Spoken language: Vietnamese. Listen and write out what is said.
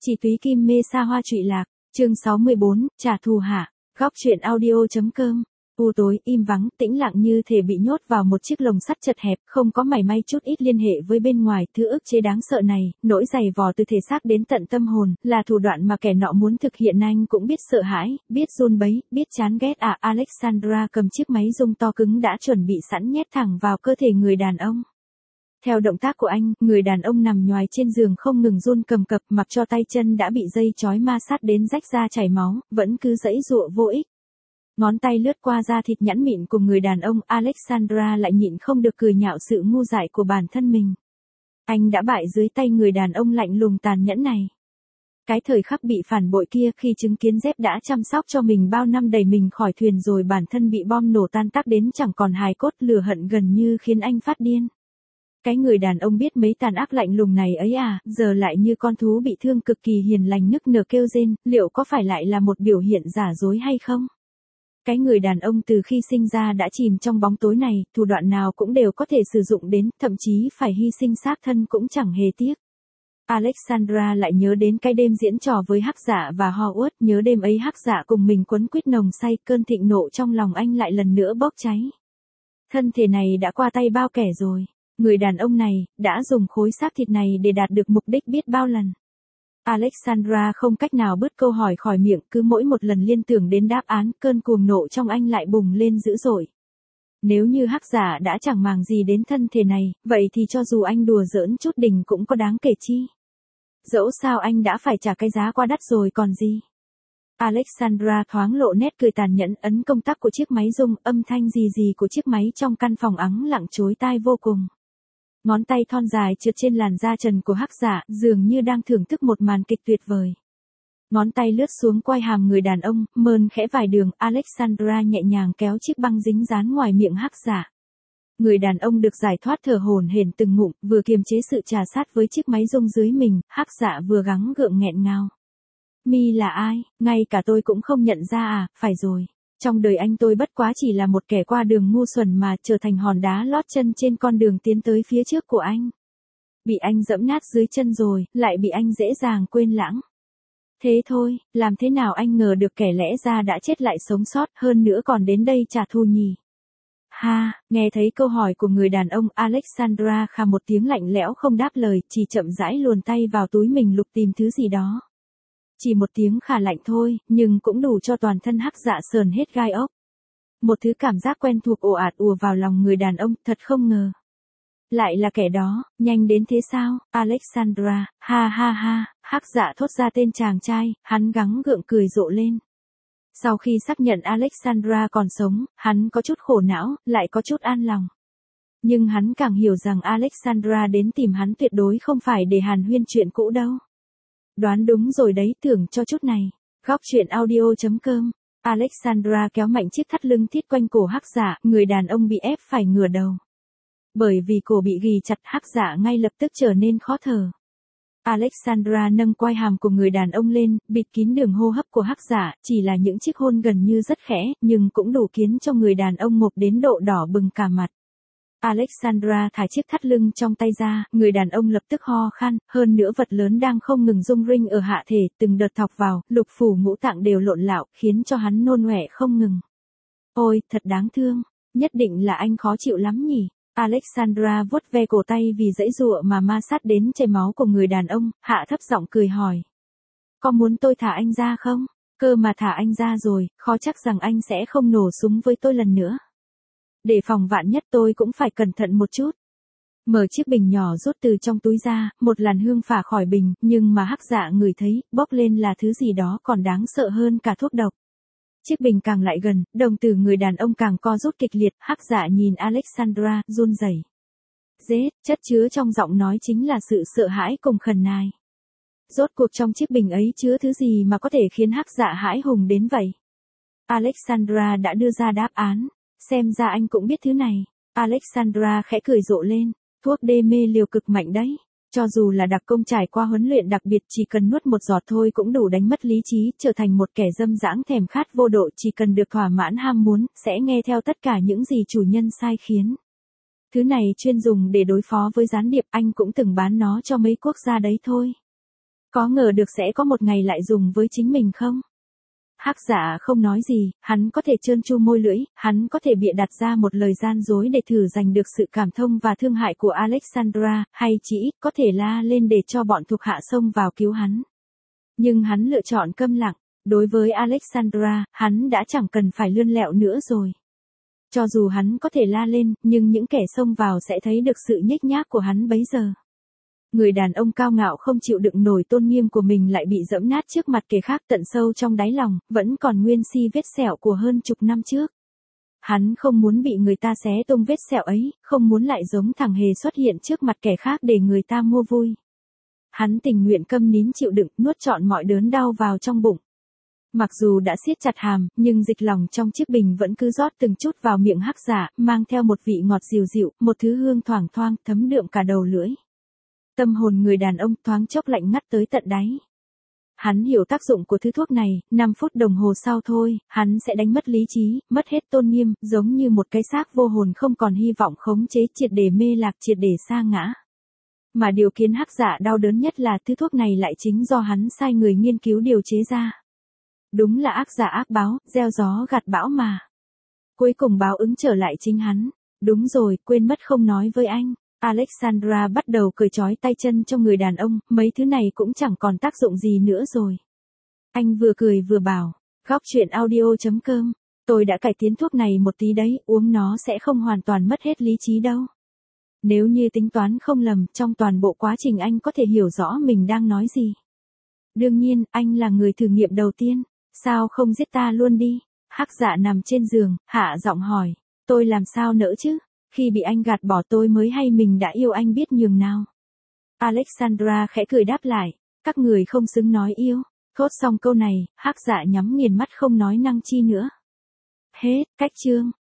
Chỉ túy kim mê xa hoa trụy lạc, chương 64, trả thù hả? Góc truyện audio.com. U tối, im vắng, tĩnh lặng như thể bị nhốt vào một chiếc lồng sắt chật hẹp, không có mảy may chút ít liên hệ với bên ngoài. Thứ ức chế đáng sợ này, nỗi dày vò từ thể xác đến tận tâm hồn, là thủ đoạn mà kẻ nọ muốn thực hiện. Anh cũng biết sợ hãi, biết run bấy, biết chán ghét. Alexandra cầm chiếc máy rung to cứng đã chuẩn bị sẵn nhét thẳng vào cơ thể người đàn ông. Theo động tác của anh, người đàn ông nằm nhoài trên giường không ngừng run cầm cập, mặc cho tay chân đã bị dây chói ma sát đến rách da chảy máu, vẫn cứ giãy giụa vô ích. Ngón tay lướt qua da thịt nhẵn mịn của người đàn ông, Alexandra lại nhịn không được cười nhạo sự ngu dại của bản thân mình. Anh đã bại dưới tay người đàn ông lạnh lùng tàn nhẫn này. Cái thời khắc bị phản bội kia, khi chứng kiến Dép đã chăm sóc cho mình bao năm đẩy mình khỏi thuyền rồi bản thân bị bom nổ tan tác đến chẳng còn hài cốt, lửa hận gần như khiến anh phát điên. Cái người đàn ông biết mấy tàn ác lạnh lùng này ấy giờ lại như con thú bị thương cực kỳ hiền lành nức nở kêu rên, liệu có phải lại là một biểu hiện giả dối hay không? Cái người đàn ông từ khi sinh ra đã chìm trong bóng tối này, thủ đoạn nào cũng đều có thể sử dụng đến, thậm chí phải hy sinh xác thân cũng chẳng hề tiếc. Alexandra lại nhớ đến cái đêm diễn trò với Hắc Dạ và Howard, nhớ đêm ấy Hắc Dạ cùng mình quấn quýt nồng say, cơn thịnh nộ trong lòng anh lại lần nữa bốc cháy. Thân thể này đã qua tay bao kẻ rồi. Người đàn ông này, đã dùng khối xác thịt này để đạt được mục đích biết bao lần. Alexandra không cách nào bứt câu hỏi khỏi miệng, cứ mỗi một lần liên tưởng đến đáp án, cơn cuồng nộ trong anh lại bùng lên dữ dội. Nếu như Hắc Giả đã chẳng màng gì đến thân thể này, vậy thì cho dù anh đùa giỡn chút đỉnh cũng có đáng kể chi. Dẫu sao anh đã phải trả cái giá quá đắt rồi còn gì. Alexandra thoáng lộ nét cười tàn nhẫn, ấn công tắc của chiếc máy rung, âm thanh rì rì của chiếc máy trong căn phòng ắng lặng chối tai vô cùng. Ngón tay thon dài trượt trên làn da trần của Hắc Giả, dường như đang thưởng thức một màn kịch tuyệt vời. Ngón tay lướt xuống quai hàm người đàn ông, mơn khẽ vài đường, Alexandra nhẹ nhàng kéo chiếc băng dính dán ngoài miệng Hắc Giả. Người đàn ông được giải thoát thở hổn hển từng ngụm, vừa kiềm chế sự trà sát với chiếc máy rung dưới mình, Hắc Giả vừa gắng gượng nghẹn ngào. Mi là ai, ngay cả tôi cũng không nhận ra phải rồi. Trong đời anh tôi bất quá chỉ là một kẻ qua đường ngu xuẩn mà trở thành hòn đá lót chân trên con đường tiến tới phía trước của anh. Bị anh dẫm nát dưới chân rồi, lại bị anh dễ dàng quên lãng. Thế thôi, làm thế nào anh ngờ được kẻ lẽ ra đã chết lại sống sót, hơn nữa còn đến đây trả thù nhỉ? Ha, nghe thấy câu hỏi của người đàn ông, Alexandra khà một tiếng lạnh lẽo không đáp lời, chỉ chậm rãi luồn tay vào túi mình lục tìm thứ gì đó. Chỉ một tiếng khà lạnh thôi, nhưng cũng đủ cho toàn thân Hắc Dạ sờn hết gai ốc. Một thứ cảm giác quen thuộc ồ ạt ùa vào lòng người đàn ông, thật không ngờ. Lại là kẻ đó, nhanh đến thế sao, Alexandra, ha ha ha, Hắc Dạ thốt ra tên chàng trai, hắn gắng gượng cười rộ lên. Sau khi xác nhận Alexandra còn sống, hắn có chút khổ não, lại có chút an lòng. Nhưng hắn càng hiểu rằng Alexandra đến tìm hắn tuyệt đối không phải để hàn huyên chuyện cũ đâu. Đoán đúng rồi đấy, tưởng cho chút này. Góc truyện audio.com. Alexandra kéo mạnh chiếc thắt lưng thít quanh cổ Hắc Giả, người đàn ông bị ép phải ngửa đầu. Bởi vì cổ bị ghì chặt, Hắc Giả ngay lập tức trở nên khó thở. Alexandra nâng quai hàm của người đàn ông lên, bịt kín đường hô hấp của Hắc Giả, chỉ là những chiếc hôn gần như rất khẽ, nhưng cũng đủ khiến cho người đàn ông ngộp đến độ đỏ bừng cả mặt. Alexandra thả chiếc thắt lưng trong tay ra, người đàn ông lập tức ho khan, hơn nữa vật lớn đang không ngừng rung rinh ở hạ thể, từng đợt thọc vào, lục phủ ngũ tạng đều lộn lạo, khiến cho hắn nôn ọe không ngừng. Ôi, thật đáng thương, nhất định là anh khó chịu lắm nhỉ. Alexandra vuốt ve cổ tay vì giãy giụa mà ma sát đến chảy máu của người đàn ông, hạ thấp giọng cười hỏi. Có muốn tôi thả anh ra không? Cơ mà thả anh ra rồi, khó chắc rằng anh sẽ không nổ súng với tôi lần nữa. Để phòng vạn nhất tôi cũng phải cẩn thận một chút. Mở chiếc bình nhỏ rút từ trong túi ra, một làn hương phả khỏi bình, nhưng mà Hắc Dạ ngửi thấy, bốc lên là thứ gì đó còn đáng sợ hơn cả thuốc độc. Chiếc bình càng lại gần, đồng tử người đàn ông càng co rút kịch liệt, Hắc Dạ nhìn Alexandra, run rẩy. Rết, chất chứa trong giọng nói chính là sự sợ hãi cùng khẩn nài. Rốt cuộc trong chiếc bình ấy chứa thứ gì mà có thể khiến Hắc Dạ hãi hùng đến vậy? Alexandra đã đưa ra đáp án. Xem ra anh cũng biết thứ này. Alexandra khẽ cười rộ lên. Thuốc đê mê liều cực mạnh đấy. Cho dù là đặc công trải qua huấn luyện đặc biệt, chỉ cần nuốt một giọt thôi cũng đủ đánh mất lý trí, trở thành một kẻ dâm dãng thèm khát vô độ, chỉ cần được thỏa mãn ham muốn, sẽ nghe theo tất cả những gì chủ nhân sai khiến. Thứ này chuyên dùng để đối phó với gián điệp, anh cũng từng bán nó cho mấy quốc gia đấy thôi. Có ngờ được sẽ có một ngày lại dùng với chính mình không? Hắc Dạ không nói gì, hắn có thể trơn tru môi lưỡi, hắn có thể bịa đặt ra một lời gian dối để thử giành được sự cảm thông và thương hại của Alexandra, hay chỉ ít có thể la lên để cho bọn thuộc hạ xông vào cứu hắn. Nhưng hắn lựa chọn câm lặng, đối với Alexandra, hắn đã chẳng cần phải lươn lẹo nữa rồi. Cho dù hắn có thể la lên, nhưng những kẻ xông vào sẽ thấy được sự nhếch nhác của hắn bấy giờ. Người đàn ông cao ngạo không chịu đựng nổi tôn nghiêm của mình lại bị dẫm nát trước mặt kẻ khác tận sâu trong đáy lòng, vẫn còn nguyên si vết sẹo của hơn chục năm trước. Hắn không muốn bị người ta xé tung vết sẹo ấy, không muốn lại giống thằng hề xuất hiện trước mặt kẻ khác để người ta mua vui. Hắn tình nguyện câm nín chịu đựng, nuốt trọn mọi đớn đau vào trong bụng. Mặc dù đã siết chặt hàm, nhưng dịch lòng trong chiếc bình vẫn cứ rót từng chút vào miệng Hắc Dạ, mang theo một vị ngọt dịu dịu, một thứ hương thoảng thoang, thấm đượm cả đầu lưỡi. Tâm hồn người đàn ông thoáng chốc lạnh ngắt tới tận đáy. Hắn hiểu tác dụng của thứ thuốc này, 5 phút đồng hồ sau thôi, hắn sẽ đánh mất lý trí, mất hết tôn nghiêm, giống như một cái xác vô hồn không còn hy vọng khống chế, triệt để mê lạc, triệt để sa ngã. Mà điều khiến Hắc Dạ đau đớn nhất là thứ thuốc này lại chính do hắn sai người nghiên cứu điều chế ra. Đúng là ác giả ác báo, gieo gió gặt bão mà. Cuối cùng báo ứng trở lại chính hắn. Đúng rồi, quên mất không nói với anh. Alexandra bắt đầu cởi trói tay chân cho người đàn ông, mấy thứ này cũng chẳng còn tác dụng gì nữa rồi. Anh vừa cười vừa bảo, góc chuyện audio.com, tôi đã cải tiến thuốc này một tí đấy, uống nó sẽ không hoàn toàn mất hết lý trí đâu. Nếu như tính toán không lầm, trong toàn bộ quá trình anh có thể hiểu rõ mình đang nói gì. Đương nhiên, anh là người thử nghiệm đầu tiên, sao không giết ta luôn đi? Hắc Dạ nằm trên giường, hạ giọng hỏi, tôi làm sao nỡ chứ? Khi bị anh gạt bỏ tôi mới hay mình đã yêu anh biết nhường nào. Alexandra khẽ cười đáp lại, các người không xứng nói yêu. Thốt xong câu này, Hắc Dạ nhắm nghiền mắt không nói năng chi nữa. Hết, cách chương.